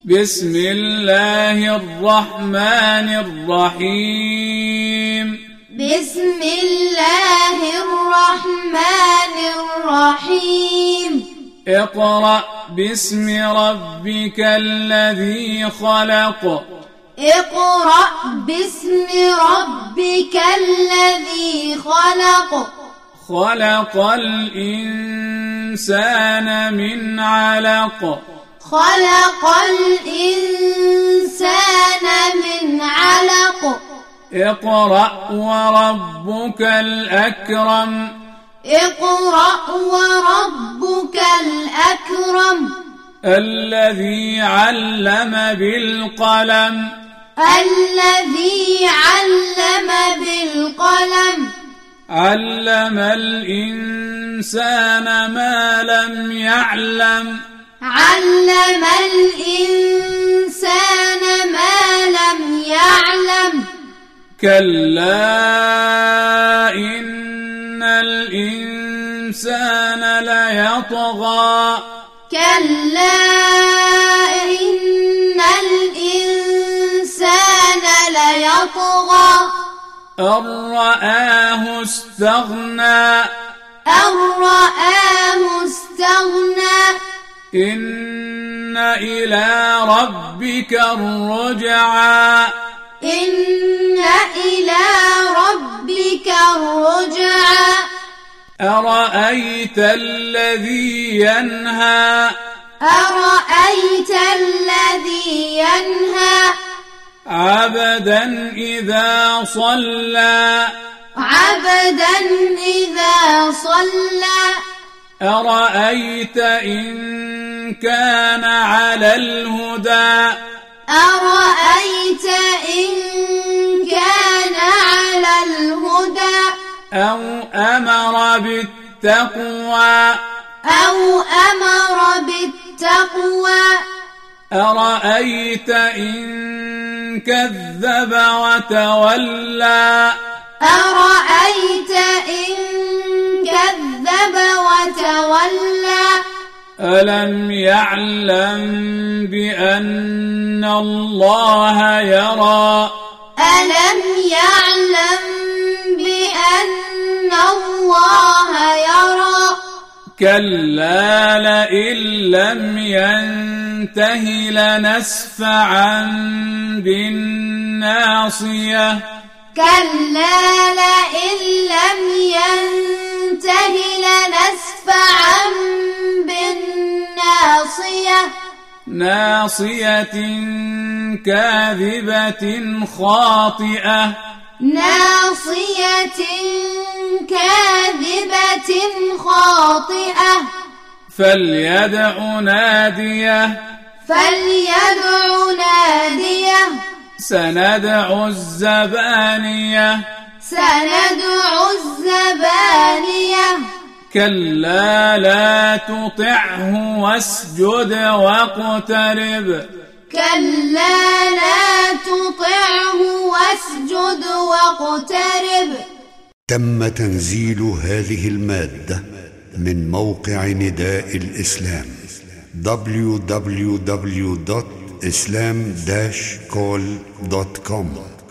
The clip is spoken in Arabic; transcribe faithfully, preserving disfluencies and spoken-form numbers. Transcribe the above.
بسم الله الرحمن الرحيم بسم الله الرحمن الرحيم اقرأ باسم ربك الذي خلق اقرأ باسم ربك الذي خلق خلق الإنسان من علق خلق الإنسان من علق اقرأ وربك الأكرم اقرأ وربك الأكرم الذي علم بالقلم الذي علم بالقلم علم الإنسان ما لم يعلم علم الإنسان ما لم يعلم كلا إن الإنسان ليطغى كلا إن الإنسان ليطغى أن رآه استغنى أن رآه استغنى إن إلى ربك الرجعى إن إلى ربك الرجعى أرأيت الذي ينهى أرأيت الذي ينهى عبدا إذا صلى عبدا إذا صلى أرأيت إن كان على الهدى أرأيت إن كان على الهدى أو أمر بالتقوى أو أمر بالتقوى أرأيت إن كذب وتولى أرأيت إن كذب وتولى ألم يعلم بأن الله يرى ألم يعلم بأن الله يرى كلا لئن لم ينته لنسفعا بالناصية كلا لئن لم ينته لنسفعا بالناصية ناصية كاذبة خاطئة ناصية كاذبة خاطئة فليدع ناديه فليدع ناديه سندع الزبانية سندع الزبانية كلا لا تطعه واسجد واقترب كلا لا تطعه واسجد واقترب. تم تنزيل هذه المادة من موقع نداء الإسلام دبليو دبليو دبليو دوت إسلام داش كول دوت كوم.